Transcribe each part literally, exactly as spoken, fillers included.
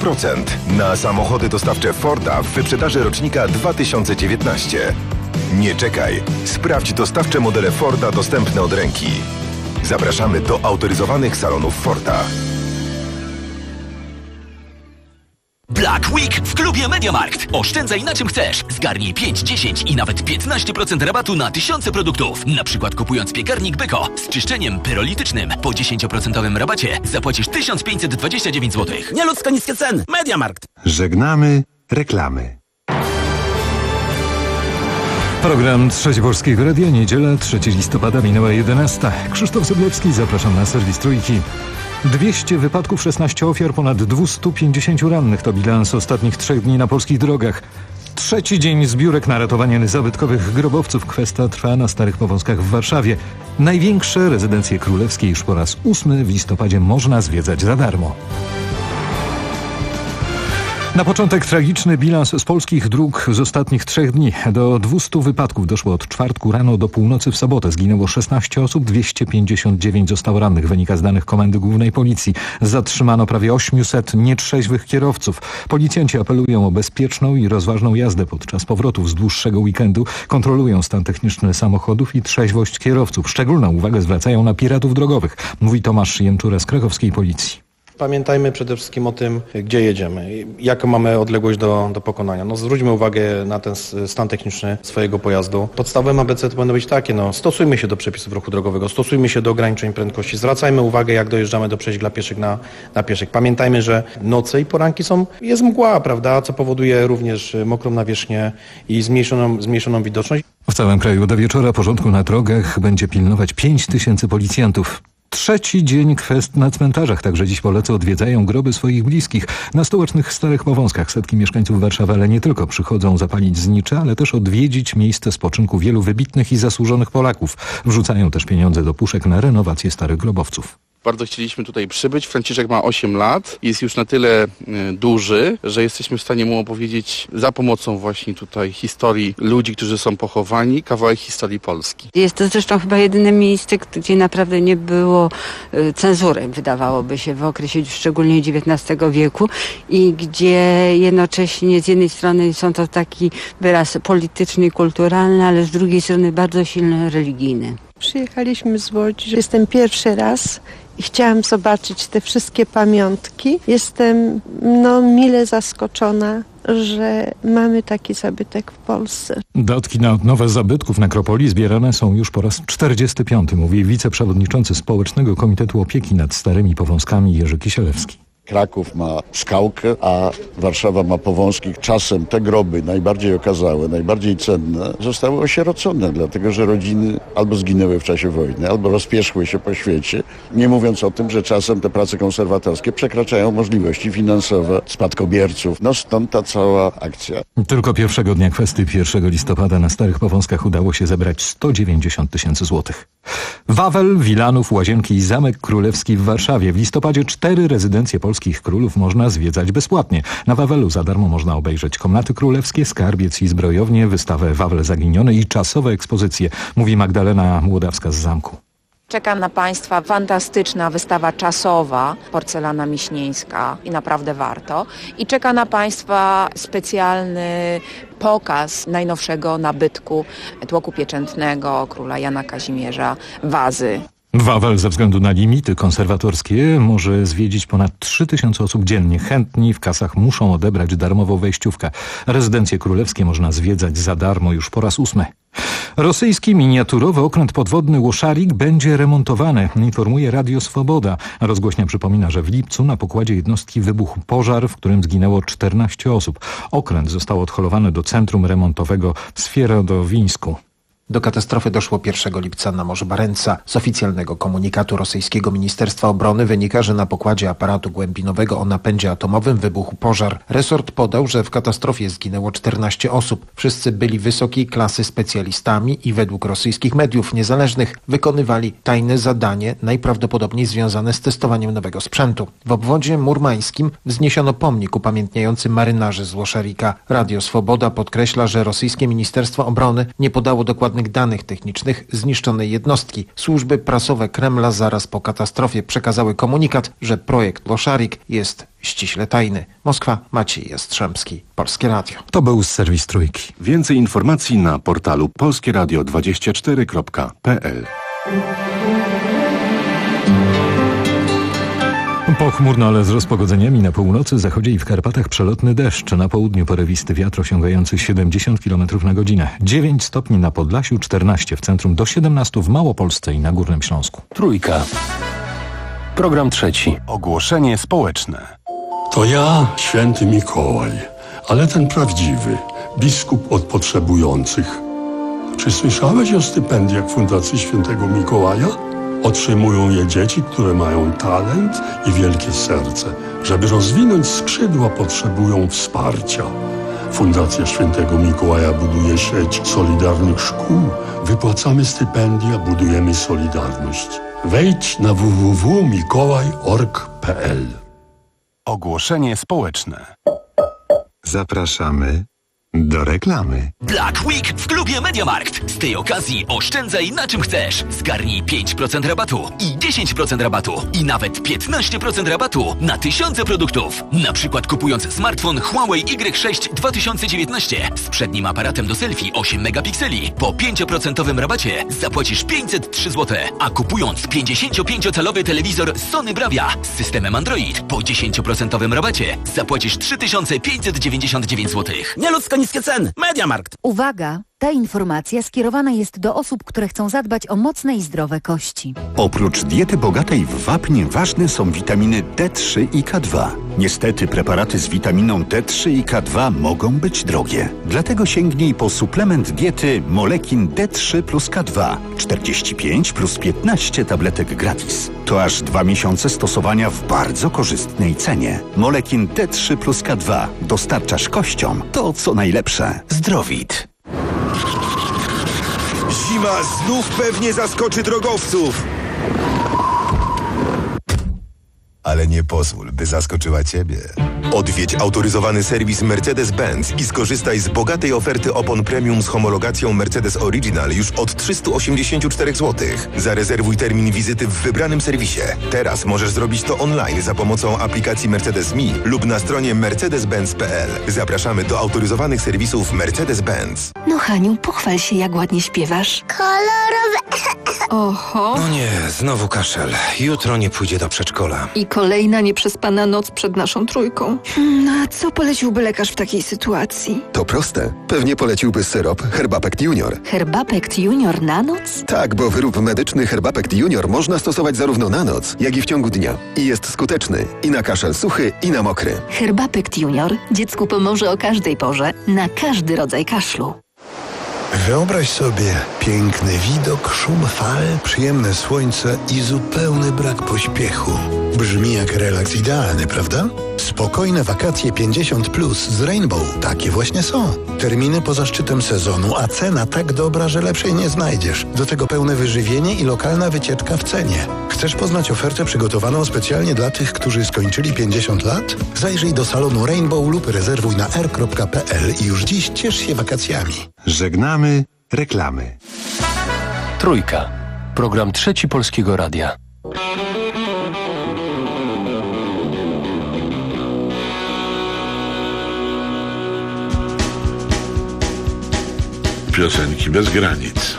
procent na samochody dostawcze Forda w wyprzedaży rocznika dwa tysiące dziewiętnaście. Nie czekaj. Sprawdź dostawcze modele Forda dostępne od ręki. Zapraszamy do autoryzowanych salonów Forda. Black Week w klubie MediaMarkt. Oszczędzaj na czym chcesz. Zgarnij pięć, dziesięć i nawet piętnaście procent rabatu na tysiące produktów. Na przykład kupując piekarnik Beko z czyszczeniem pyrolitycznym po dziesięć procent rabacie zapłacisz tysiąc pięćset dwadzieścia dziewięć złotych. Nieludzko niskie ceny. MediaMarkt. Żegnamy reklamy. Program Trzeci Polskiego Radia, niedziela, trzeciego listopada, minęła jedenasta. Krzysztof Zyblewski, zapraszam na serwis Trójki. dwieście wypadków, szesnaście ofiar, ponad dwieście pięćdziesiąt rannych to bilans ostatnich trzech dni na polskich drogach. Trzeci dzień zbiórek na ratowanie zabytkowych grobowców. Kwestia trwa na Starych Powązkach w Warszawie. Największe rezydencje królewskie już po raz ósmy w listopadzie można zwiedzać za darmo. Na początek tragiczny bilans z polskich dróg z ostatnich trzech dni. Do dwustu wypadków doszło od czwartku rano do północy w sobotę. Zginęło szesnaście osób, dwieście pięćdziesiąt dziewięć zostało rannych, wynika z danych Komendy Głównej Policji. Zatrzymano prawie osiemset nietrzeźwych kierowców. Policjanci apelują o bezpieczną i rozważną jazdę podczas powrotów z dłuższego weekendu. Kontrolują stan techniczny samochodów i trzeźwość kierowców. Szczególną uwagę zwracają na piratów drogowych, mówi Tomasz Jęczura z krakowskiej policji. Pamiętajmy przede wszystkim o tym, gdzie jedziemy, jaką mamy odległość do, do pokonania. No, zwróćmy uwagę na ten stan techniczny swojego pojazdu. Podstawowym A B C to powinno być takie, no, stosujmy się do przepisów ruchu drogowego, stosujmy się do ograniczeń prędkości, zwracajmy uwagę, jak dojeżdżamy do przejść dla pieszych na, na pieszych. Pamiętajmy, że noce i poranki są, jest mgła, prawda, co powoduje również mokrą nawierzchnię i zmniejszoną, zmniejszoną widoczność. W całym kraju do wieczora porządku na drogach będzie pilnować pięć tysięcy policjantów. Trzeci dzień kwest na cmentarzach. Także dziś Polacy odwiedzają groby swoich bliskich. Na stołecznych Starych Powązkach setki mieszkańców Warszawy, ale nie tylko, przychodzą zapalić znicze, ale też odwiedzić miejsce spoczynku wielu wybitnych i zasłużonych Polaków. Wrzucają też pieniądze do puszek na renowację starych grobowców. Bardzo chcieliśmy tutaj przybyć. Franciszek ma osiem lat. Jest już na tyle y, duży, że jesteśmy w stanie mu opowiedzieć za pomocą właśnie tutaj historii ludzi, którzy są pochowani, kawałek historii Polski. Jest to zresztą chyba jedyne miejsce, gdzie naprawdę nie było y, cenzury, wydawałoby się, w okresie szczególnie dziewiętnastego wieku i gdzie jednocześnie z jednej strony są to taki wyraz polityczny i kulturalny, ale z drugiej strony bardzo silny religijny. Przyjechaliśmy z Łodzi. Jestem pierwszy raz i chciałam zobaczyć te wszystkie pamiątki. Jestem no, mile zaskoczona, że mamy taki zabytek w Polsce. Datki na odnowę zabytków nekropolii zbierane są już po raz czterdziesty piąty, mówi wiceprzewodniczący Społecznego Komitetu Opieki nad Starymi Powązkami Jerzy Kisielewski. Kraków ma Skałkę, a Warszawa ma Powązki. Czasem te groby najbardziej okazałe, najbardziej cenne zostały osierocone, dlatego że rodziny albo zginęły w czasie wojny, albo rozpierzchły się po świecie. Nie mówiąc o tym, że czasem te prace konserwatorskie przekraczają możliwości finansowe spadkobierców. No stąd ta cała akcja. Tylko pierwszego dnia kwestii, pierwszego listopada na Starych Powązkach udało się zebrać sto dziewięćdziesiąt tysięcy złotych. Wawel, Wilanów, Łazienki i Zamek Królewski w Warszawie. W listopadzie cztery rezydencje polskich królów można zwiedzać bezpłatnie. Na Wawelu za darmo można obejrzeć komnaty królewskie, skarbiec i zbrojownię, wystawę Wawel Zaginiony i czasowe ekspozycje, mówi Magdalena Młodawska z Zamku. Czeka na Państwa fantastyczna wystawa czasowa, porcelana miśnieńska i naprawdę warto. I czeka na Państwa specjalny pokaz najnowszego nabytku tłoku pieczętnego króla Jana Kazimierza, wazy. Wawel ze względu na limity konserwatorskie może zwiedzić ponad trzy tysiące osób dziennie. Chętni w kasach muszą odebrać darmową wejściówkę. Rezydencje królewskie można zwiedzać za darmo już po raz ósmy. Rosyjski miniaturowy okręt podwodny Łoszarik będzie remontowany, informuje Radio Swoboda. Rozgłośnia przypomina, że w lipcu na pokładzie jednostki wybuchł pożar, w którym zginęło czternaście osób. Okręt został odholowany do centrum remontowego w Swierodowińsku. Do katastrofy doszło pierwszego lipca na Morzu Barentsa. Z oficjalnego komunikatu rosyjskiego Ministerstwa Obrony wynika, że na pokładzie aparatu głębinowego o napędzie atomowym wybuchł pożar. Resort podał, że w katastrofie zginęło czternaście osób. Wszyscy byli wysokiej klasy specjalistami i według rosyjskich mediów niezależnych wykonywali tajne zadanie, najprawdopodobniej związane z testowaniem nowego sprzętu. W obwodzie murmańskim wzniesiono pomnik upamiętniający marynarzy z Łoszarika. Radio Swoboda podkreśla, że rosyjskie Ministerstwo Obrony nie podało dokładnego żadnych danych technicznych zniszczonej jednostki. Służby prasowe Kremla zaraz po katastrofie przekazały komunikat, że projekt Loszarik jest ściśle tajny. Moskwa, Maciej Jastrzębski, Polskie Radio. To był serwis Trójki. Więcej informacji na portalu polskie radio dwadzieścia cztery kropka p l. Pochmurno, ale z rozpogodzeniami na północy, zachodzie i w Karpatach przelotny deszcz. Na południu porywisty wiatr osiągający siedemdziesiąt kilometrów na godzinę. dziewięć stopni na Podlasiu, czternaście w centrum, do siedemnastu w Małopolsce i na Górnym Śląsku. Trójka. Program trzeci. Ogłoszenie społeczne. To ja, święty Mikołaj, ale ten prawdziwy, biskup od potrzebujących. Czy słyszałeś o stypendiach Fundacji Świętego Mikołaja? Otrzymują je dzieci, które mają talent i wielkie serce. Żeby rozwinąć skrzydła, potrzebują wsparcia. Fundacja Świętego Mikołaja buduje sieć solidarnych szkół. Wypłacamy stypendia, budujemy solidarność. Wejdź na w w w kropka mikołaj kropka org kropka p l. Ogłoszenie społeczne. Zapraszamy do reklamy. Black Week w klubie MediaMarkt. Z tej okazji oszczędzaj na czym chcesz. Zgarnij pięć procent rabatu i dziesięć procent rabatu i nawet piętnaście procent rabatu na tysiące produktów. Na przykład kupując smartfon Huawei Y sześć dwa tysiące dziewiętnaście z przednim aparatem do selfie osiem megapikseli po pięć procent rabacie zapłacisz pięćset trzy złote, a kupując pięćdziesięciopięciocalowy telewizor Sony Bravia z systemem Android po dziesięć procent rabacie zapłacisz trzy tysiące pięćset dziewięćdziesiąt dziewięć złotych. Nieludzko niskie ceny. MediaMarkt. Uwaga! Ta informacja skierowana jest do osób, które chcą zadbać o mocne i zdrowe kości. Oprócz diety bogatej w wapń ważne są witaminy D trzy i K dwa. Niestety preparaty z witaminą D trzy i K dwa mogą być drogie. Dlatego sięgnij po suplement diety Molekin D trzy plus K dwa. czterdzieści pięć plus piętnaście tabletek gratis. To aż dwa miesiące stosowania w bardzo korzystnej cenie. Molekin D trzy plus K dwa. Dostarczasz kościom to, co najlepsze. Zdrowit. Zima znów pewnie zaskoczy drogowców. Ale nie pozwól, by zaskoczyła Ciebie. Odwiedź autoryzowany serwis Mercedes-Benz i skorzystaj z bogatej oferty opon premium z homologacją Mercedes Original już od trzysta osiemdziesiąt cztery złotych. Zarezerwuj termin wizyty w wybranym serwisie. Teraz możesz zrobić to online za pomocą aplikacji Mercedes Me lub na stronie mercedes benz kropka p l. Zapraszamy do autoryzowanych serwisów Mercedes-Benz. No Haniu, pochwal się, jak ładnie śpiewasz. Kolorowe. Oho. No nie, znowu kaszel. Jutro nie pójdzie do przedszkola. I kolejna nieprzespana noc przed naszą trójką. No a co poleciłby lekarz w takiej sytuacji? To proste. Pewnie poleciłby syrop Herbapect Junior. Herbapect Junior na noc? Tak, bo wyrób medyczny Herbapect Junior można stosować zarówno na noc, jak i w ciągu dnia. I jest skuteczny i na kaszel suchy, i na mokry. Herbapect Junior dziecku pomoże o każdej porze, na każdy rodzaj kaszlu. Wyobraź sobie piękny widok, szum fal, przyjemne słońce i zupełny brak pośpiechu. Brzmi jak relaks idealny, prawda? Spokojne wakacje pięćdziesiąt plus z Rainbow. Takie właśnie są. Terminy poza szczytem sezonu, a cena tak dobra, że lepszej nie znajdziesz. Do tego pełne wyżywienie i lokalna wycieczka w cenie. Chcesz poznać ofertę przygotowaną specjalnie dla tych, którzy skończyli pięćdziesiąt lat? Zajrzyj do salonu Rainbow lub rezerwuj na r kropka p l i już dziś ciesz się wakacjami. Żegnamy reklamy. Trójka. Program trzeci Polskiego Radia. Piosenki bez granic.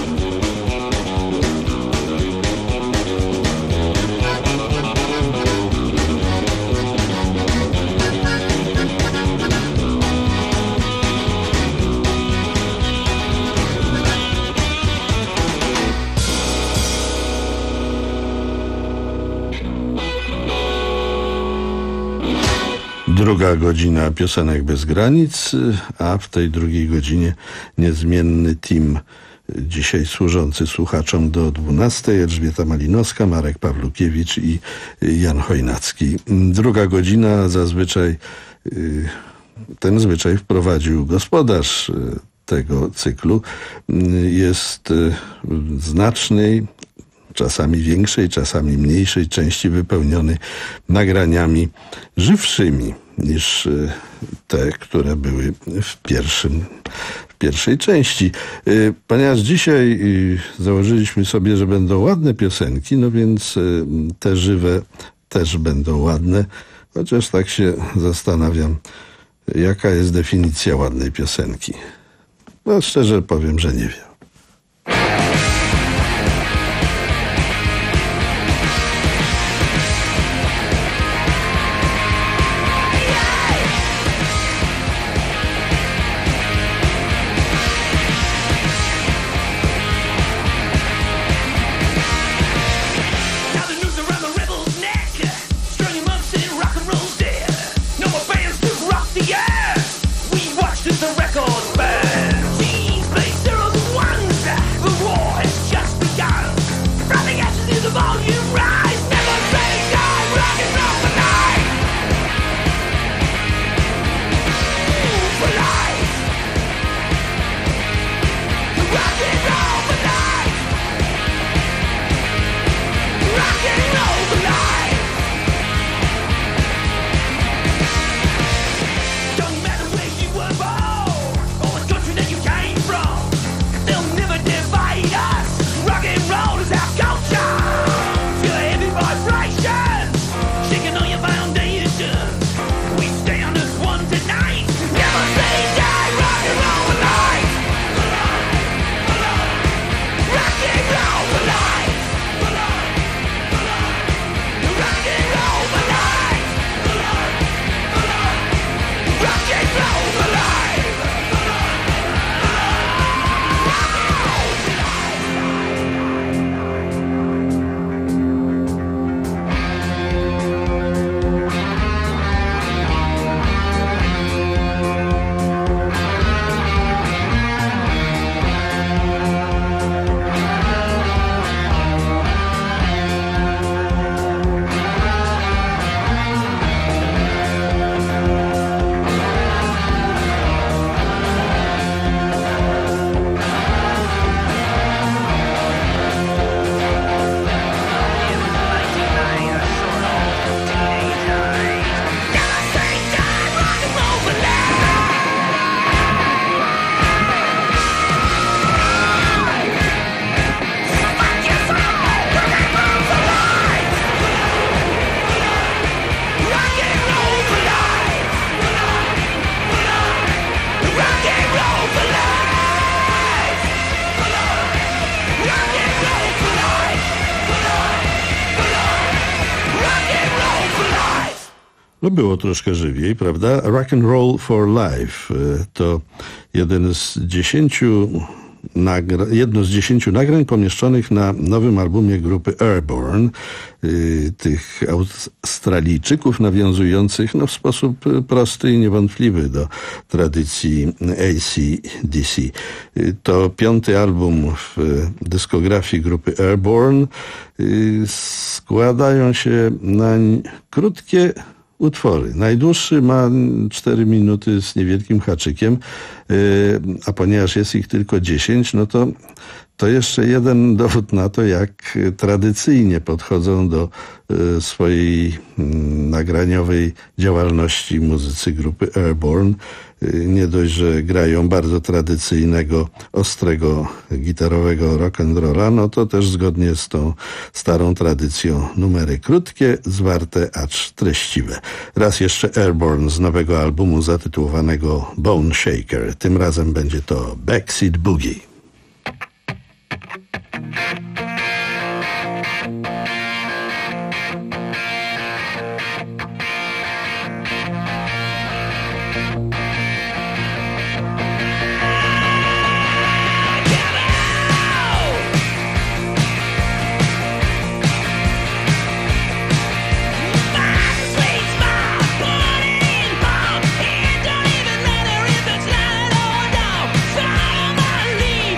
Druga godzina piosenek bez granic, a w tej drugiej godzinie niezmienny team, dzisiaj służący słuchaczom do dwunastej. Elżbieta Malinowska, Marek Pawlukiewicz i Jan Chojnacki. Druga godzina zazwyczaj, ten zwyczaj wprowadził gospodarz tego cyklu, jest znacznej, czasami większej, czasami mniejszej części wypełniony nagraniami żywszymi niż te, które były w pierwszym, w pierwszej części. Ponieważ dzisiaj założyliśmy sobie, że będą ładne piosenki, no więc te żywe też będą ładne, chociaż tak się zastanawiam, jaka jest definicja ładnej piosenki. No szczerze powiem, że nie wiem. No było troszkę żywiej, prawda? Rock and Roll for Life to jeden z dziesięciu nagra- jedno z dziesięciu nagrań pomieszczonych na nowym albumie grupy Airborne, yy, tych Australijczyków nawiązujących no, w sposób prosty i niewątpliwy do tradycji A C D C. Yy, to piąty album w dyskografii grupy Airborne. Yy, składają się nań krótkie utwory. Najdłuższy ma cztery minuty z niewielkim haczykiem, a ponieważ jest ich tylko dziesięć, no to to jeszcze jeden dowód na to, jak tradycyjnie podchodzą do swojej nagraniowej działalności muzycy grupy Airborne. Nie dość, że grają bardzo tradycyjnego, ostrego, gitarowego rock'n'rolla, no to też zgodnie z tą starą tradycją numery krótkie, zwarte, acz treściwe. Raz jeszcze Airborne z nowego albumu zatytułowanego Bone Shaker. Tym razem będzie to Backseat Boogie. Follow my lead.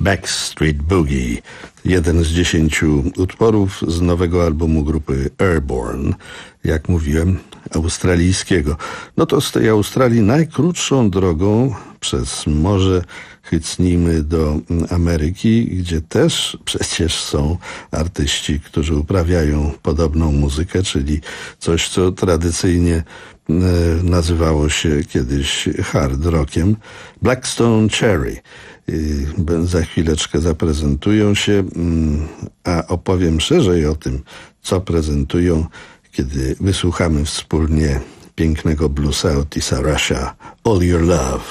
Backstreet Boogie. Jeden z dziesięciu utworów z nowego albumu grupy Airborne, jak mówiłem, australijskiego. No to z tej Australii najkrótszą drogą przez morze chycnijmy do Ameryki, gdzie też przecież są artyści, którzy uprawiają podobną muzykę, czyli coś, co tradycyjnie nazywało się kiedyś hard rockiem. Blackstone Cherry. Za chwileczkę zaprezentują się, a opowiem szerzej o tym, co prezentują, kiedy wysłuchamy wspólnie pięknego bluesa Otisa Rusha, All Your Love.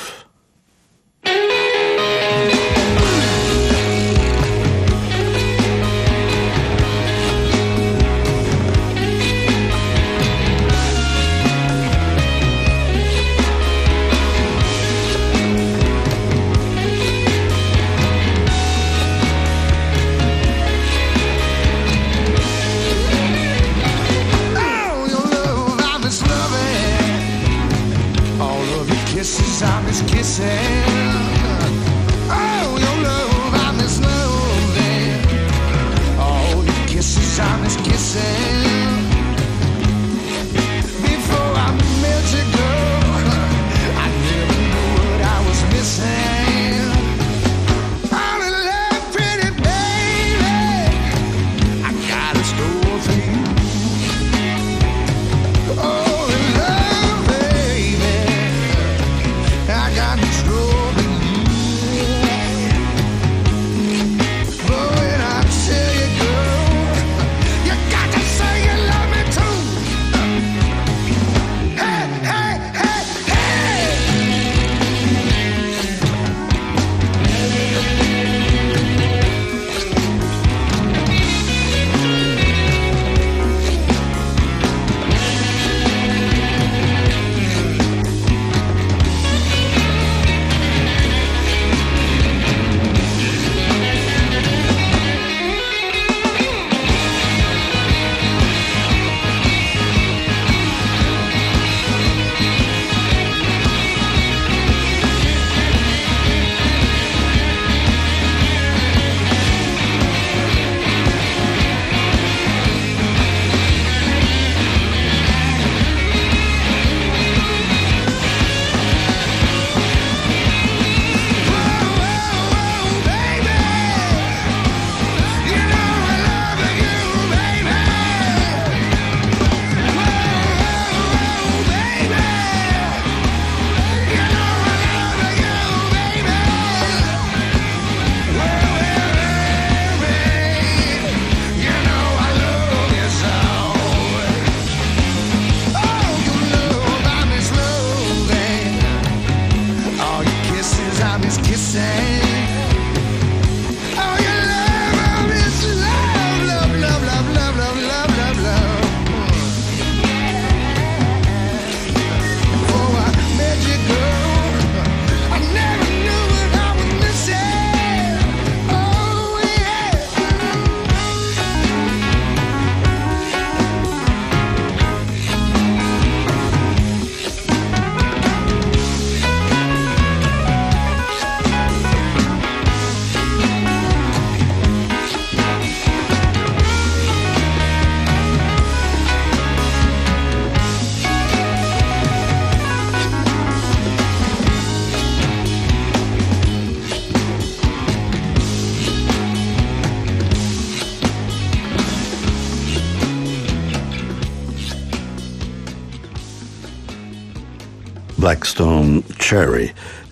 Blackstone Cherry.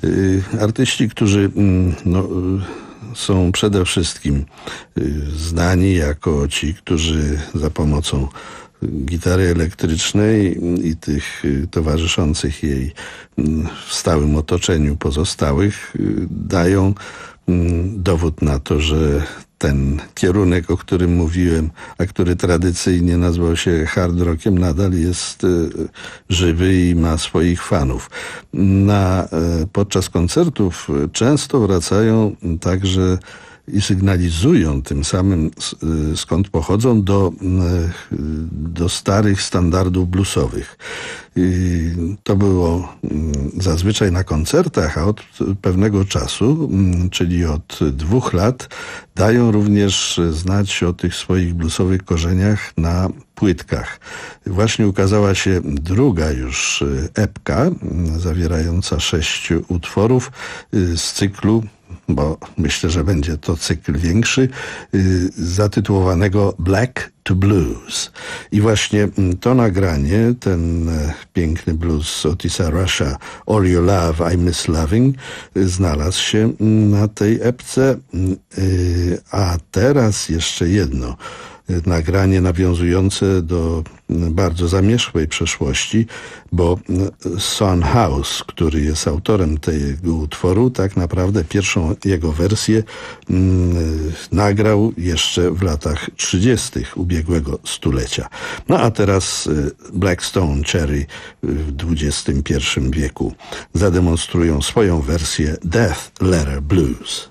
Artyści, którzy no, są przede wszystkim znani jako ci, którzy za pomocą gitary elektrycznej i tych towarzyszących jej w stałym otoczeniu pozostałych dają dowód na to, że ten kierunek, o którym mówiłem, a który tradycyjnie nazywał się hard rockiem, nadal jest żywy i ma swoich fanów. Na, podczas koncertów często wracają także i sygnalizują tym samym, skąd pochodzą, do, do starych standardów bluesowych. I to było zazwyczaj na koncertach, a od pewnego czasu, czyli od dwóch lat, dają również znać o tych swoich bluesowych korzeniach na płytkach. Właśnie ukazała się druga już epka, zawierająca sześć utworów z cyklu, bo myślę, że będzie to cykl większy, zatytułowanego Black to Blues. I właśnie to nagranie, ten piękny blues Otisa Rusha, All Your Love, I Miss Loving, znalazł się na tej epce. A teraz jeszcze jedno nagranie nawiązujące do bardzo zamierzchłej przeszłości, bo Son House, który jest autorem tego utworu, tak naprawdę pierwszą jego wersję mm, nagrał jeszcze w latach trzydziestych ubiegłego stulecia. No a teraz Blackstone Cherry w dwudziestym pierwszym wieku zademonstrują swoją wersję Death Letter Blues.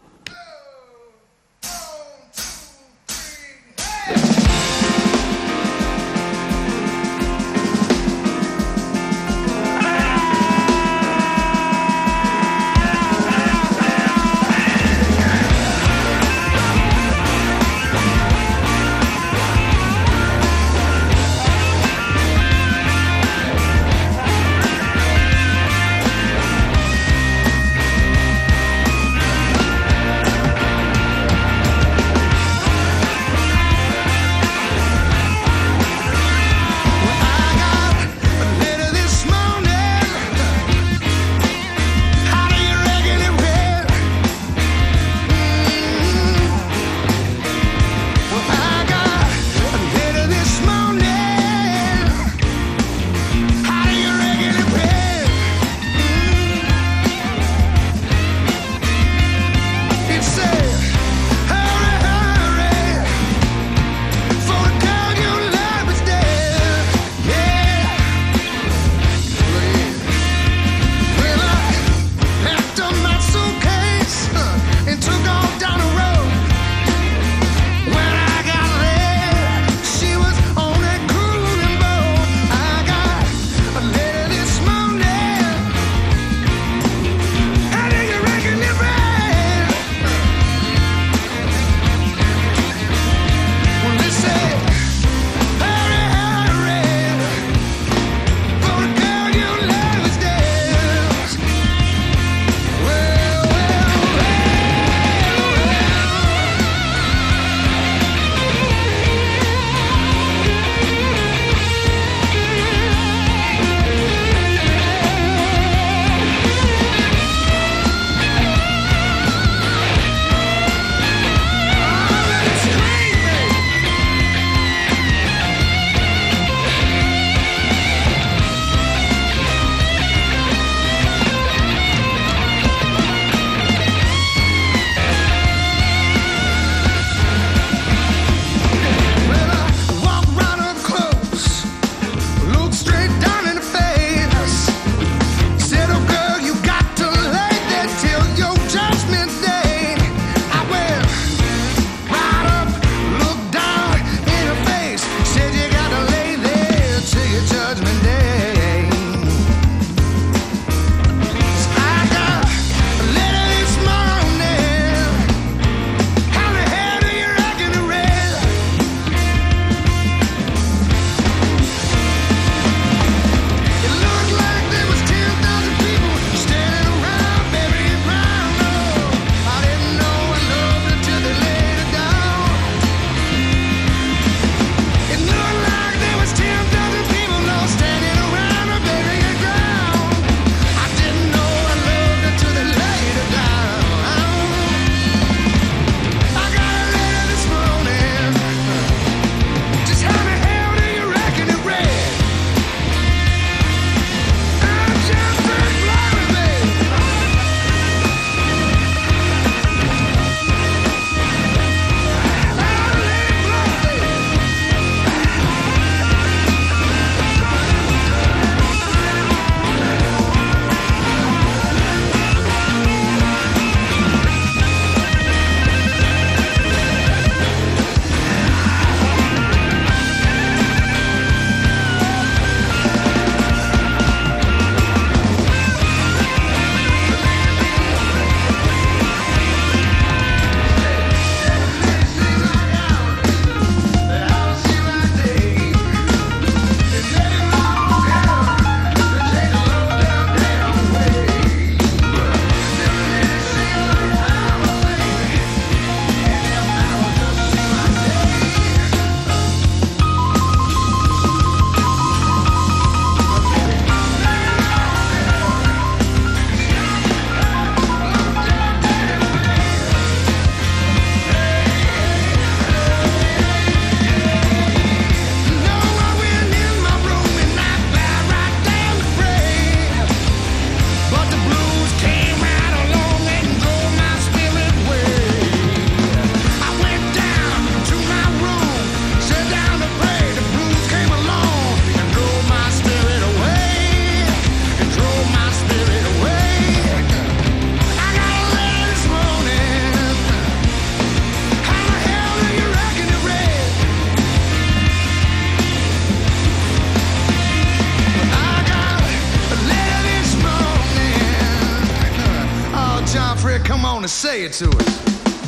wanna say it to us.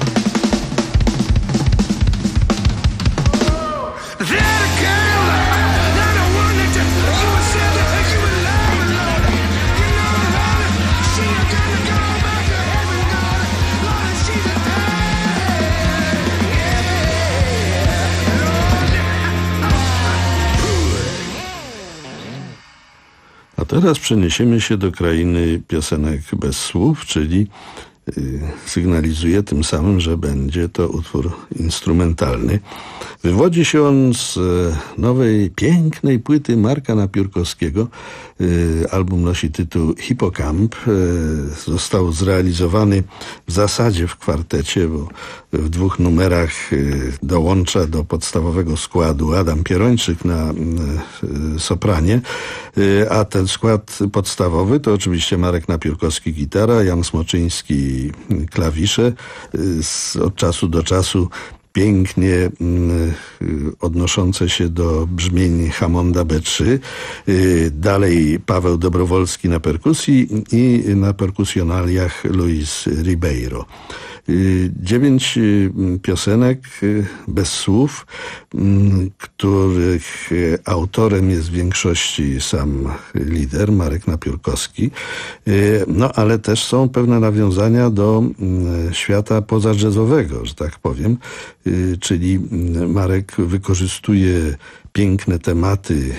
A teraz przeniesiemy się do krainy piosenek bez słów, czyli yy, sygnalizuje tym samym, że będzie to utwór instrumentalny. Wywodzi się on z e, nowej, pięknej płyty Marka Napiórkowskiego. E, album nosi tytuł Hippokamp. E, został zrealizowany w zasadzie w kwartecie, bo w dwóch numerach e, dołącza do podstawowego składu Adam Pierończyk na e, sopranie, e, a ten skład podstawowy to oczywiście Marek Napiórkowski gitara, Jan Smoczyński klawisze. E, z, od czasu do czasu pięknie y, odnoszące się do brzmień Hammonda B trzy. Y, dalej Paweł Dobrowolski na perkusji i na perkusjonaliach Luis Ribeiro. Y, dziewięć y, piosenek y, bez słów, y, których y, autorem jest w większości sam lider Marek Napiórkowski. Y, no ale też są pewne nawiązania do y, świata pozajazzowego, że tak powiem. Czyli Marek wykorzystuje piękne tematy,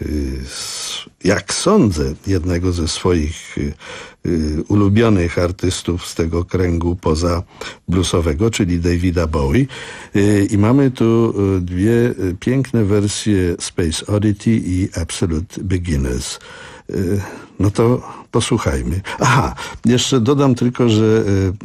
jak sądzę, jednego ze swoich ulubionych artystów z tego kręgu poza bluesowego, czyli Davida Bowie. I mamy tu dwie piękne wersje Space Oddity i Absolute Beginners. No to posłuchajmy. Aha, jeszcze dodam tylko, że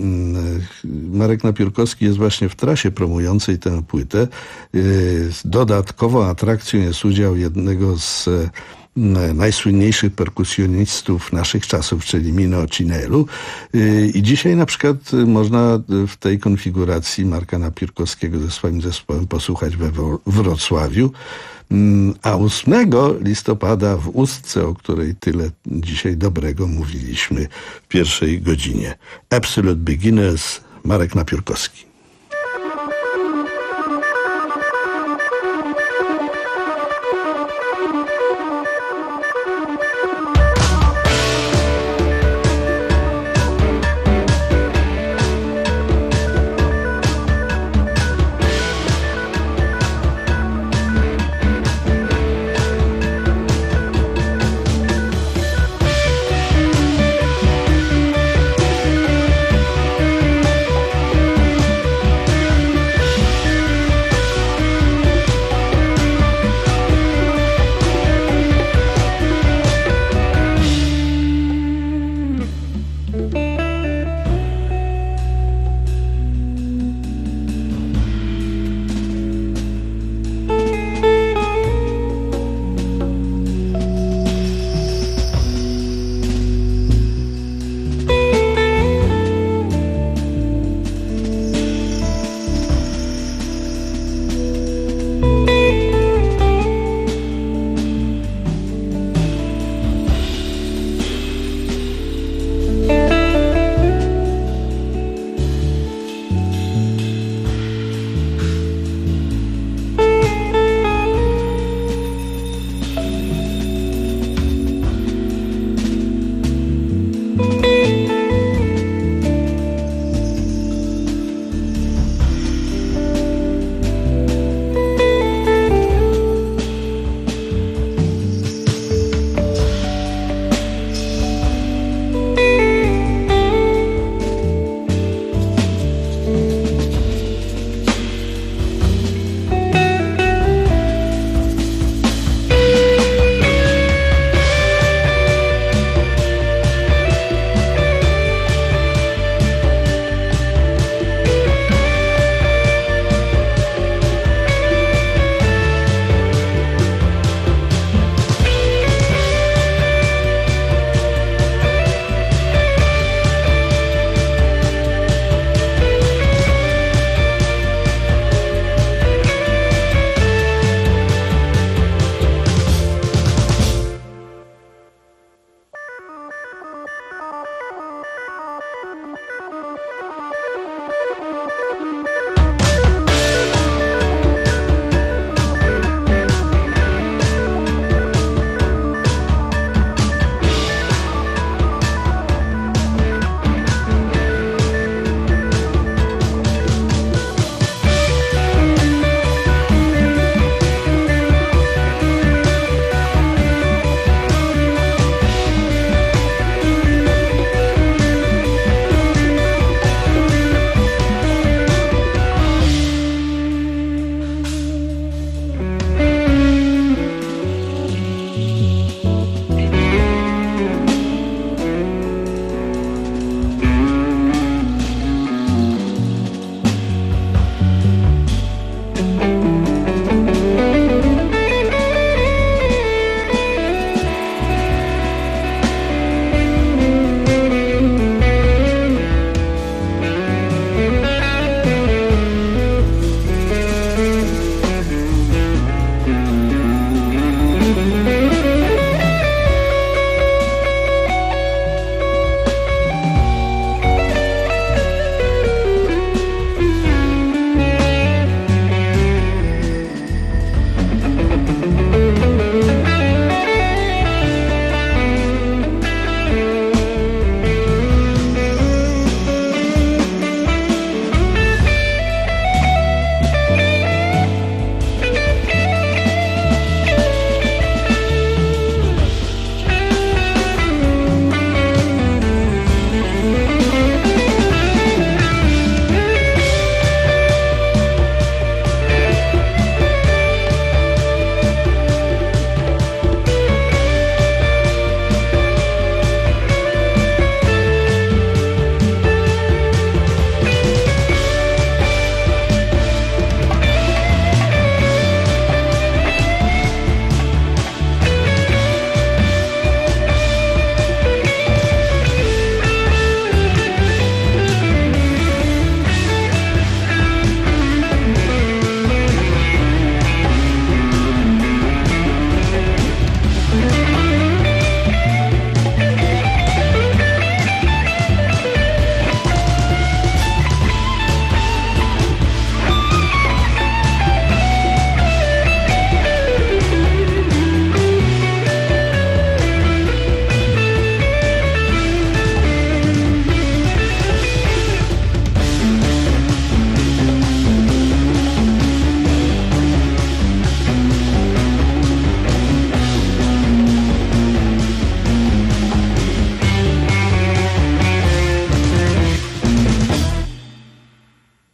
Marek Napiórkowski jest właśnie w trasie promującej tę płytę. Dodatkowo atrakcją jest udział jednego z najsłynniejszych perkusjonistów naszych czasów, czyli Mino Cinelu. I dzisiaj na przykład można w tej konfiguracji Marka Napiórkowskiego ze swoim zespołem posłuchać we Wrocławiu. A ósmego listopada w Ustce, o której tyle dzisiaj dobrego mówiliśmy w pierwszej godzinie. Absolute Beginners, Marek Napiórkowski.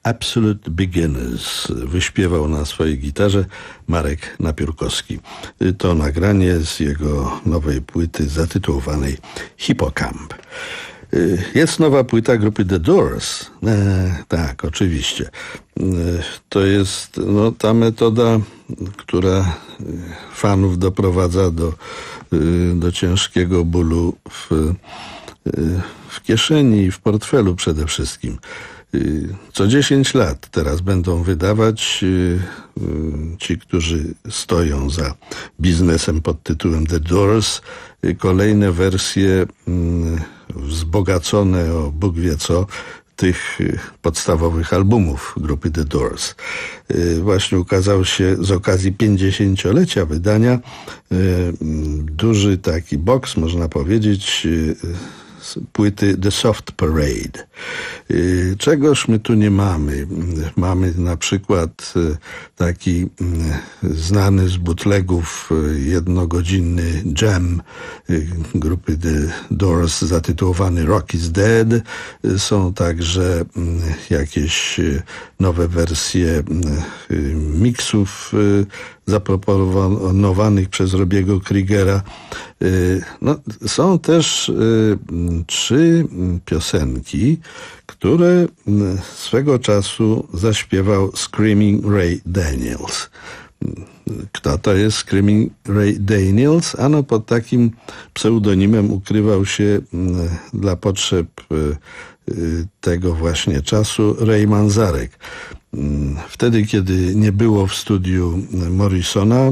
Absolute Beginners wyśpiewał na swojej gitarze Marek Napiórkowski. To nagranie z jego nowej płyty zatytułowanej Hippocamp. Jest nowa płyta grupy The Doors. E, tak, oczywiście. E, to jest no, ta metoda, która fanów doprowadza do, do ciężkiego bólu w, w kieszeni i w portfelu przede wszystkim. Co dziesięć lat teraz będą wydawać ci, którzy stoją za biznesem pod tytułem The Doors, kolejne wersje wzbogacone o Bóg wie co tych podstawowych albumów grupy The Doors. Właśnie ukazał się z okazji pięćdziesięciolecia wydania duży taki boks, można powiedzieć, płyty The Soft Parade. Czegoż my tu nie mamy? Mamy na przykład taki znany z bootlegów jednogodzinny jam grupy The Doors zatytułowany Rock is Dead. Są także jakieś nowe wersje miksów zaproponowanych przez Robiego Krigera. No, są też trzy piosenki, które swego czasu zaśpiewał Screaming Ray Daniels. Kto to jest Screaming Ray Daniels? Ano pod takim pseudonimem ukrywał się dla potrzeb tego właśnie czasu Ray Manzarek. Wtedy, kiedy nie było w studiu Morrisona,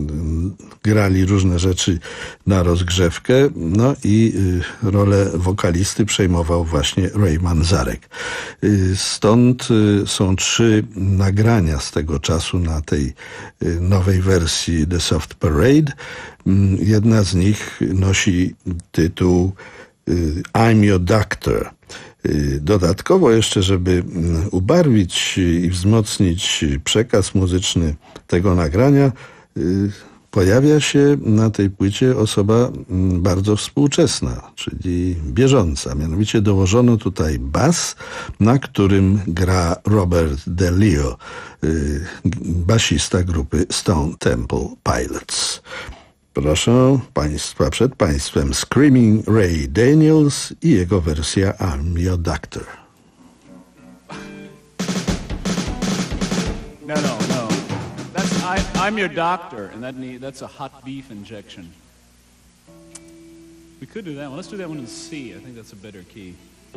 grali różne rzeczy na rozgrzewkę, no i rolę wokalisty przejmował właśnie Ray Manzarek. Stąd są trzy nagrania z tego czasu na tej nowej wersji The Soft Parade. Jedna z nich nosi tytuł I'm Your Doctor. Dodatkowo jeszcze, żeby ubarwić i wzmocnić przekaz muzyczny tego nagrania, pojawia się na tej płycie osoba bardzo współczesna, czyli bieżąca. Mianowicie dołożono tutaj bas, na którym gra Robert DeLeo, basista grupy Stone Temple Pilots. Proszę Państwa, przed Państwem Screaming Ray Daniels i jego wersja I'm Your Doctor. No, no, no. That's I, I'm your doctor, and that need, that's a hot beef injection. We could do that one. Let's do that one in C. I think that's a better key.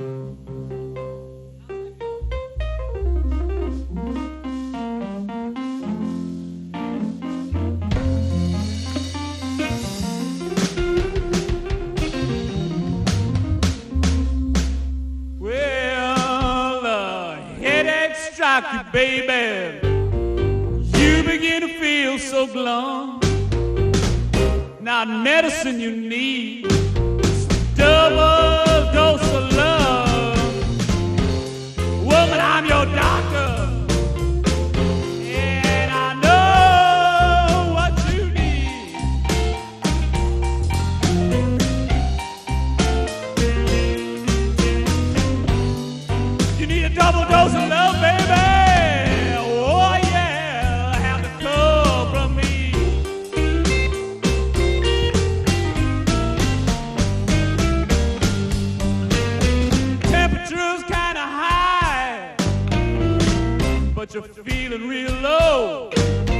You, baby, you begin to feel so glum. Now medicine you need is double dose of love. Woman, I'm your doctor, and I know what you need. You need a double dose of love, baby. But you're feeling real low.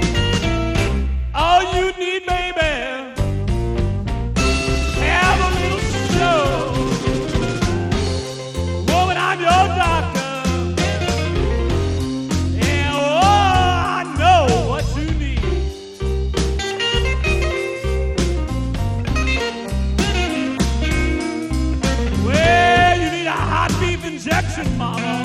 All you need, baby, have a little show. Woman, I'm your doctor, and oh, I know what you need. Well, you need a hot beef injection, mama.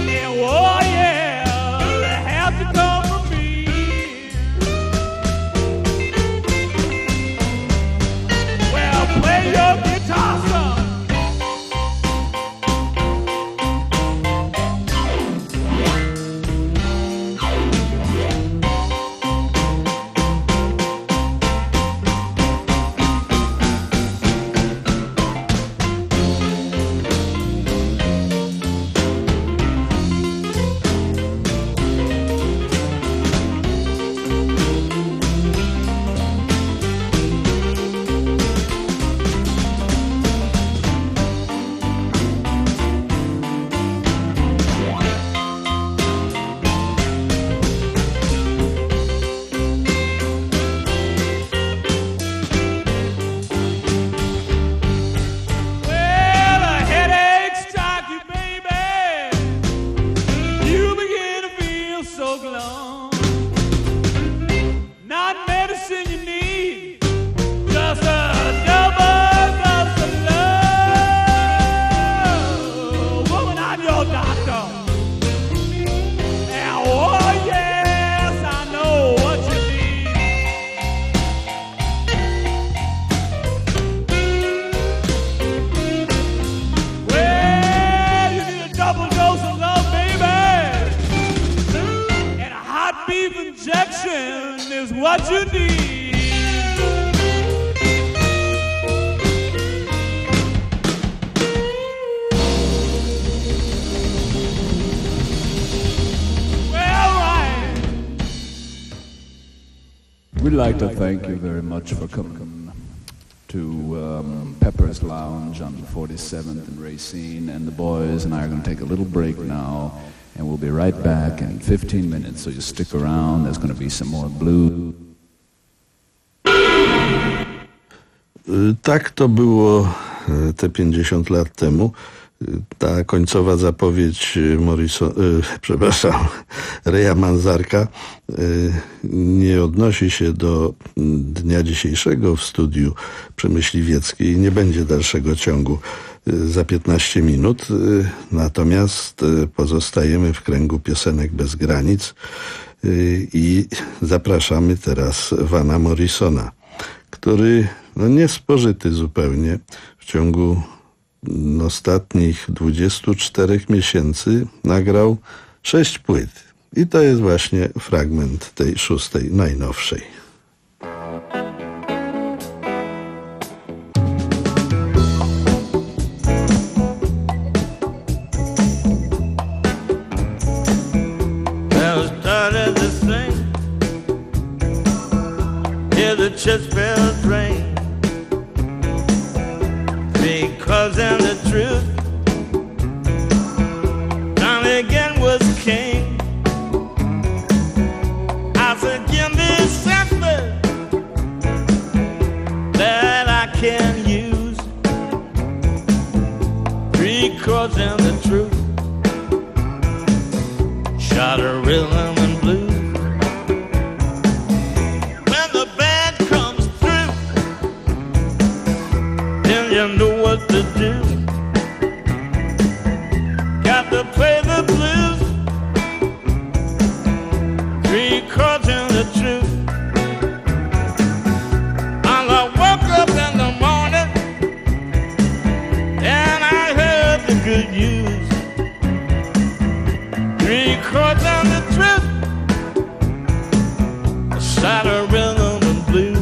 Oh yeah, they have to come from me. what you need. We'd like to thank you very much for coming to um, Pepper's Lounge on forty-seventh and Racine, and the boys and I are going to take a little break now, and we'll be right back in fifteen minutes, so you stick around. There's going to be some more blues. Tak to było te pięćdziesiąt lat temu. Ta końcowa zapowiedź Morrison, e, przepraszam, Raya Manzarka e, nie odnosi się do dnia dzisiejszego w studiu przy Myśliwieckiej. Nie będzie dalszego ciągu e, za piętnaście minut. E, natomiast e, pozostajemy w kręgu piosenek bez granic e, i zapraszamy teraz Vana Morrisona, który no, niespożyty zupełnie w ciągu ostatnich dwudziestu czterech miesięcy nagrał sześć płyt. I to jest właśnie fragment tej szóstej, najnowszej. Because in the truth, Johnny again was king. I said, give me something that I can use. Three chords in the truth, shot a rhythm and blues. When the band comes through, then you know what to do. Got to play the blues. Three chords in the truth. And I woke up in the morning and I heard the good news. Three chords in the truth. A side of rhythm and blues.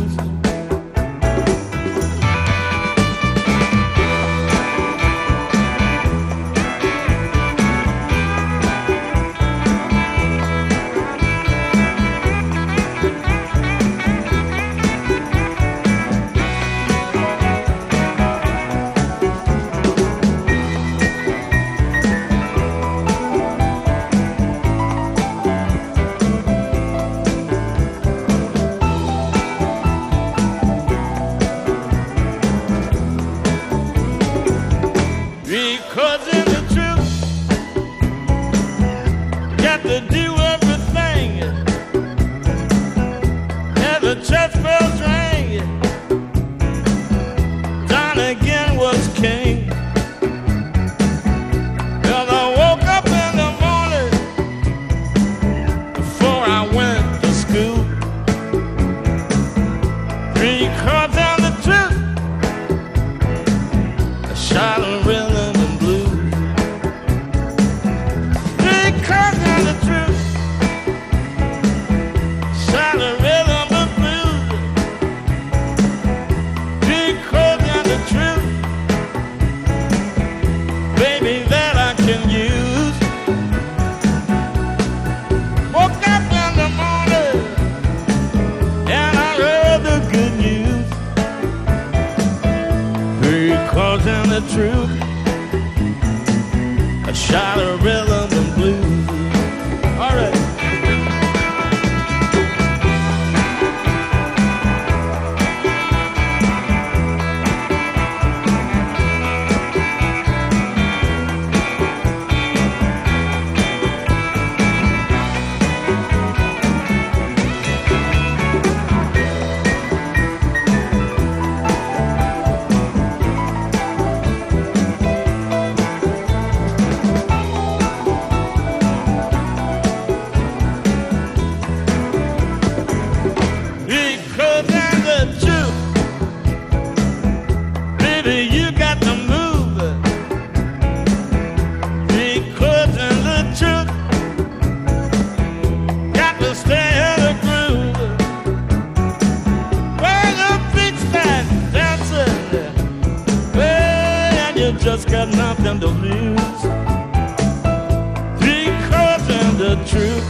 just got nothing to lose. Three chords and the truth,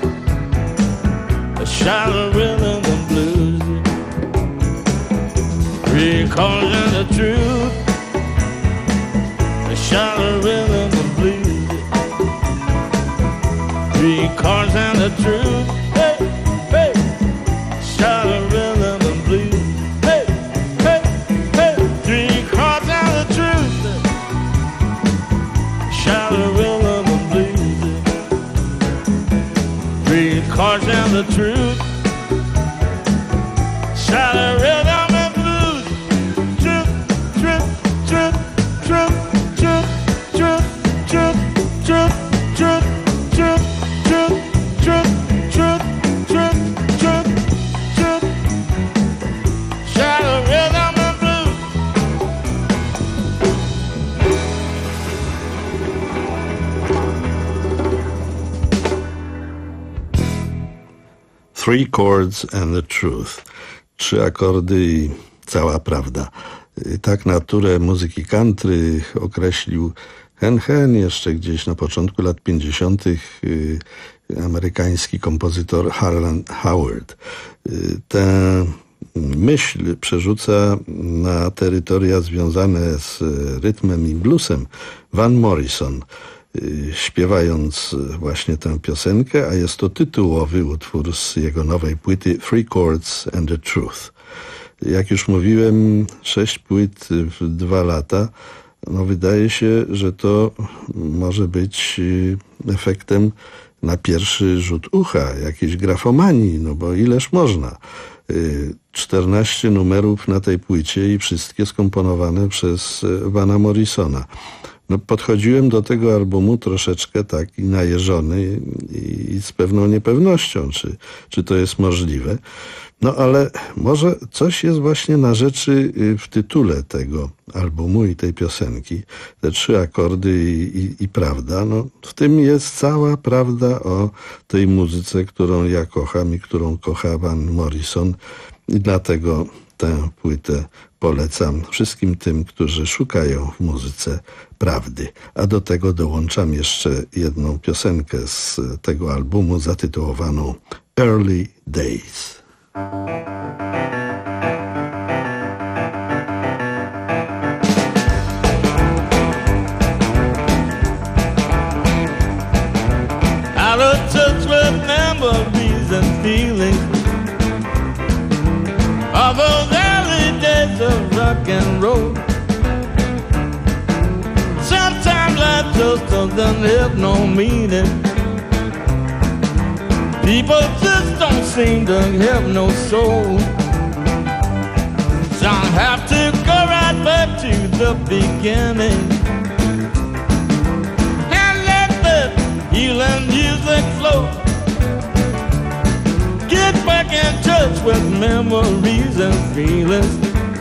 a shot of rhythm and blues. Three chords and the truth, a shot of rhythm and blues. Three chords and the truth, hey, hey, shot of rhythm and blues. Hey, hey, hey, three chords and the truth, shot of rhythm and blues. Three chords and the truth, shot of rhythm and blues. Truth, truth, truth, truth, truth, truth, truth, truth, truth, truth, truth, truth, truth, truth, truth, truth, shot of rhythm and blues. Three chords and the truth. Trzy akordy i cała prawda. Tak naturę muzyki country określił Hen Hen jeszcze gdzieś na początku lat pięćdziesiątych amerykański kompozytor Harlan Howard. Tę myśl przerzuca na terytoria związane z rytmem i bluesem Van Morrison, śpiewając właśnie tę piosenkę, a jest to tytułowy utwór z jego nowej płyty Three Chords and the Truth. Jak już mówiłem, sześć płyt w dwa lata. No wydaje się, że to może być efektem na pierwszy rzut ucha jakiejś grafomanii, no bo ileż można. czternaście numerów na tej płycie i wszystkie skomponowane przez Vana Morrisona. No, podchodziłem do tego albumu troszeczkę tak i najeżony i, i z pewną niepewnością, czy, czy to jest możliwe. No ale może coś jest właśnie na rzeczy w tytule tego albumu i tej piosenki. Te trzy akordy i, i, i prawda. No, w tym jest cała prawda o tej muzyce, którą ja kocham i którą kocha Van Morrison. I dlatego tę płytę polecam wszystkim tym, którzy szukają w muzyce prawdy. A do tego dołączam jeszcze jedną piosenkę z tego albumu zatytułowaną Early Days. Out of touch with memories and feelings of those early days of rock and roll. Sometimes life just doesn't have no meaning. People just don't seem to have no soul. Some have to go right back to the beginning and let the healing music flow. Get back in touch with memories and feelings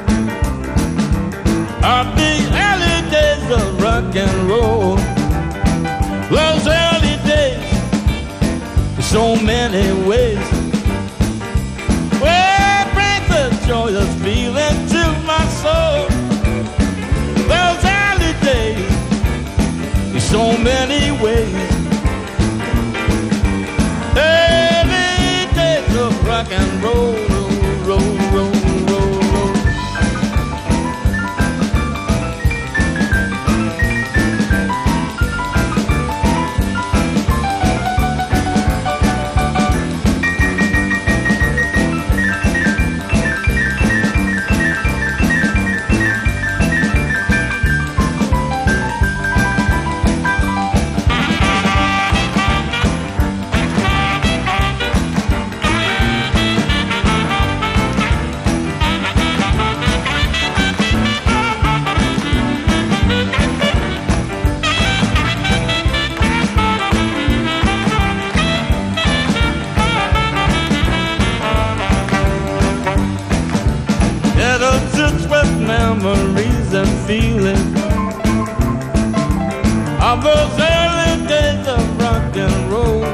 of the early days of rock and roll. Those early days, so many ways, well, it brings a joyous feeling to my soul. Those early days, so many ways, early days of rock and roll, roll, roll, roll. Memories and feelings of those early days of rock and roll.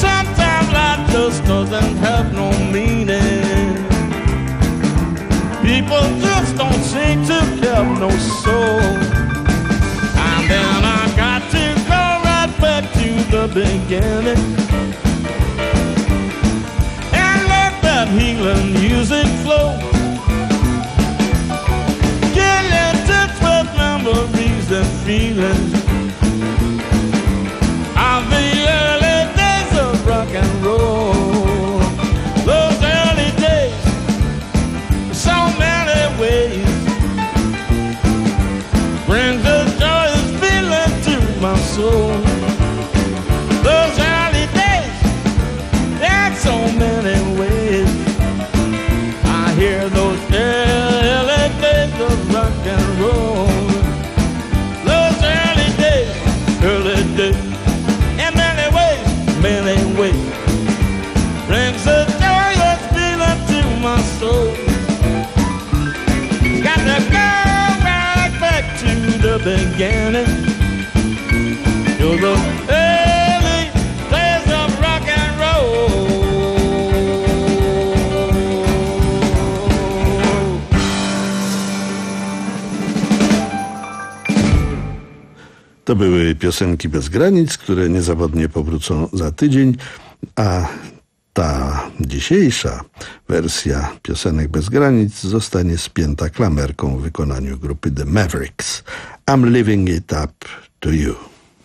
Sometimes life just doesn't have no meaning. people just don't seem to have no soul. And then I got to go right back to the beginning and let that healing music flow. Get in touch with memories and feelings of the early days of rock and roll. Those early days, so many ways, brings a joyous feeling to my soul. Those early days, there's so many ways. I hear those early days of rock and roll. Those early days, early days, in many ways, many ways, brings a joyous feeling to my soul. Got to go right back to the beginning, to the early days of rock and roll. To były piosenki bez granic, które niezawodnie powrócą za tydzień, a ta dzisiejsza wersja piosenek bez granic zostanie spięta klamerką w wykonaniu grupy The Mavericks. I'm leaving it up to you.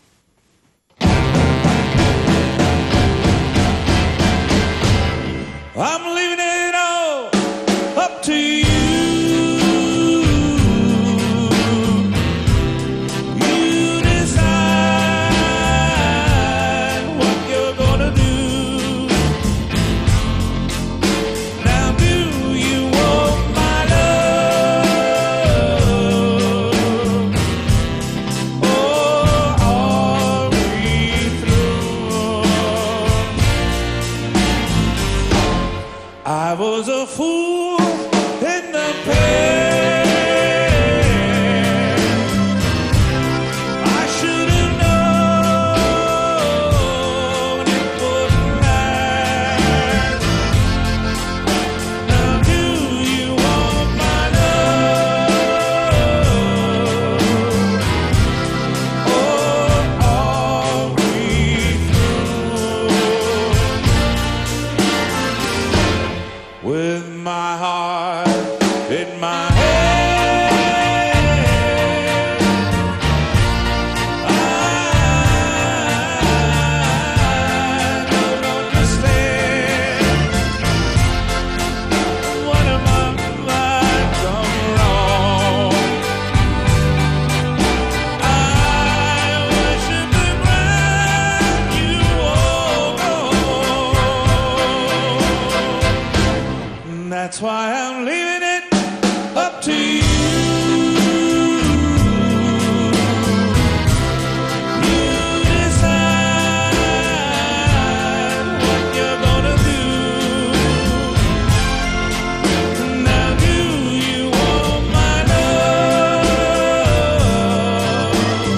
I'm leaving it all up to you. You decide what you're gonna do. Now do you want my love? Or are we through? I was a fool in the past. I should have known it wouldn't last. Now do you want my love? Or are we through? With my heart in my hand, I don't understand. What am I done wrong? I worship the ground you walk on. That's why I'm leaving it up to you. You decide what you're gonna do. Now do you want my love?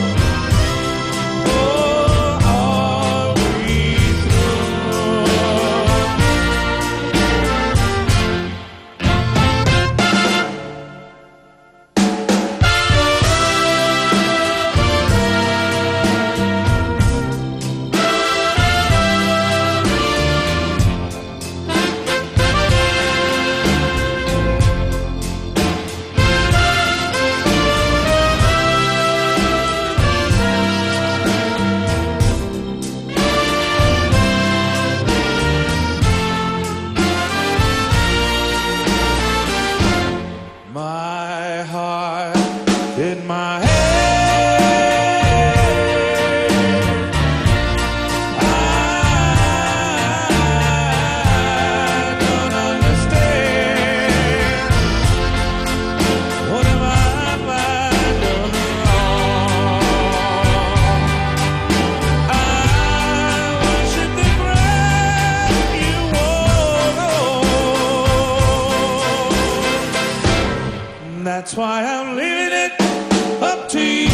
Or are we through? My heart in my hand, I don't understand. What am I done wrong? I worship the ground you walk on. That's why I'm leaving it up to you.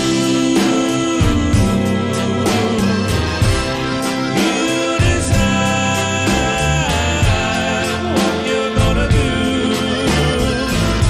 You decide what you're gonna do.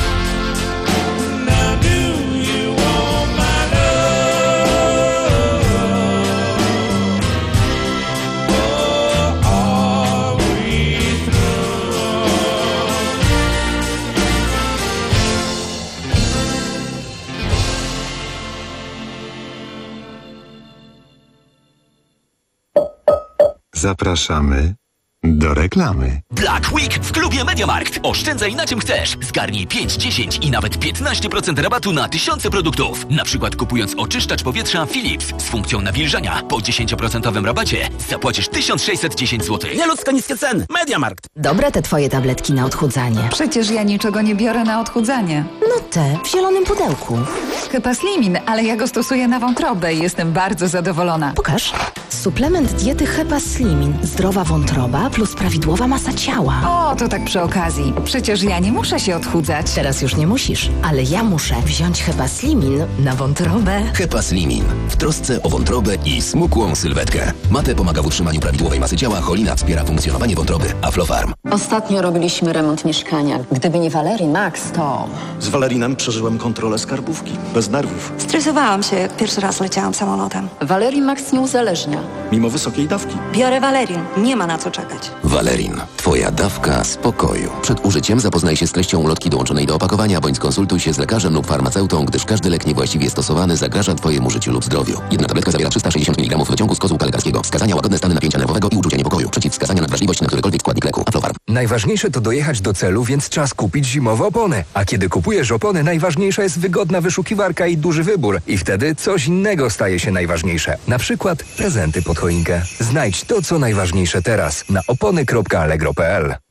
Zapraszamy do reklamy. Black Week w klubie MediaMarkt. Oszczędzaj na czym chcesz. Zgarnij pięć, dziesięć i nawet piętnaście procent rabatu na tysiące produktów. Na przykład kupując oczyszczacz powietrza Philips z funkcją nawilżania po dziesięć procent rabacie zapłacisz tysiąc sześćset dziesięć złotych. Nieludzko niskie ceny. MediaMarkt. Dobre te twoje tabletki na odchudzanie. Przecież ja niczego nie biorę na odchudzanie. No te, w zielonym pudełku. Hepaslimin, ale ja go stosuję na wątrobę i jestem bardzo zadowolona. Pokaż. Suplement diety Hepaslimin. Zdrowa wątroba plus prawidłowa masa ciała. O, to tak przy okazji. Przecież ja nie muszę się odchudzać. Teraz już nie musisz, ale ja muszę wziąć Hepaslimin na wątrobę. Hepaslimin. W trosce o wątrobę i smukłą sylwetkę. Mate pomaga w utrzymaniu prawidłowej masy ciała, cholina wspiera funkcjonowanie wątroby. Aflofarm. Ostatnio robiliśmy remont mieszkania. Gdyby nie Valerii Max, to... Z Valerinem przeżyłem kontrolę skarbówki. Bez nerwów. Stresowałam się, jak pierwszy raz leciałam samolotem. Valerii Max nie uzależnia. Mimo wysokiej dawki. Biorę Valerin. Nie ma na co czekać. Valerin. Twoja dawka spokoju. Przed użyciem zapoznaj się z treścią ulotki dołączonej do opakowania, bądź skonsultuj się z lekarzem lub farmaceutą, gdyż każdy lek niewłaściwie stosowany zagraża Twojemu życiu lub zdrowiu. Jedna tabletka zawiera trzysta sześćdziesiąt miligramów wyciągu z kozłka lekarskiego. Wskazania: łagodne stany napięcia nerwowego i uczucie niepokoju. Przeciwwskazania: nadwrażliwość na którykolwiek składnik leku. Aflofarm. Najważniejsze to dojechać do celu, więc czas kupić zimowe opony. A kiedy kupujesz opony, najważniejsza jest wygodna wyszukiwarka i duży wybór. I wtedy coś innego staje się najważniejsze. Na przykład prezenty pod choinkę. Znajdź to, co najważniejsze teraz na opony kropka allegro kropka p l.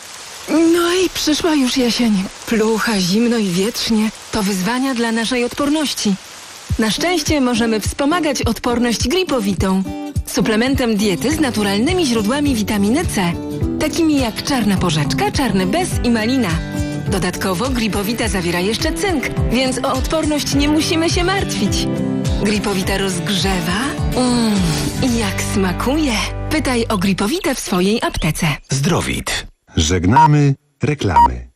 No i przyszła już jesień. Plucha, zimno i wietrznie. To wyzwania dla naszej odporności. Na szczęście możemy wspomagać odporność gripowitą. Suplementem diety z naturalnymi źródłami witaminy C. Takimi jak czarna porzeczka, czarny bez i malina. Dodatkowo gripowita zawiera jeszcze cynk, więc o odporność nie musimy się martwić. Gripowita rozgrzewa. Mmm, i jak smakuje. Pytaj o gripowitę w swojej aptece. Zdrowit. Żegnamy reklamy.